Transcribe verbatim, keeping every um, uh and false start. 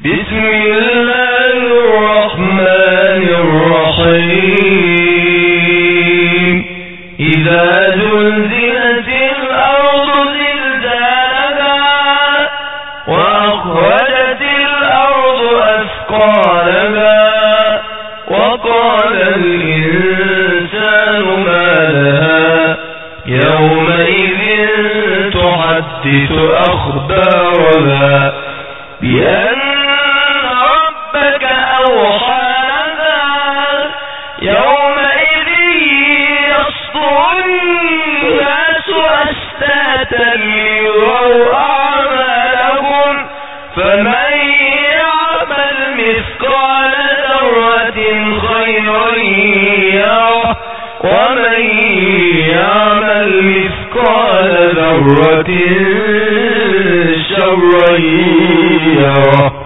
بسم الله الرحمن الرحيم إذا زلزلت الأرض زلزالها وأخرجت الأرض أثقالها وقال الإنسان ما لها يومئذ تحدث أخبارها بأن ربك أوحى لها يومئذ يصدر الناس أشتاتا ليروا أعمالهم فمن يعمل مثقال ذرة خيرا يره ومن يعمل مثقال ذرة شرا يره.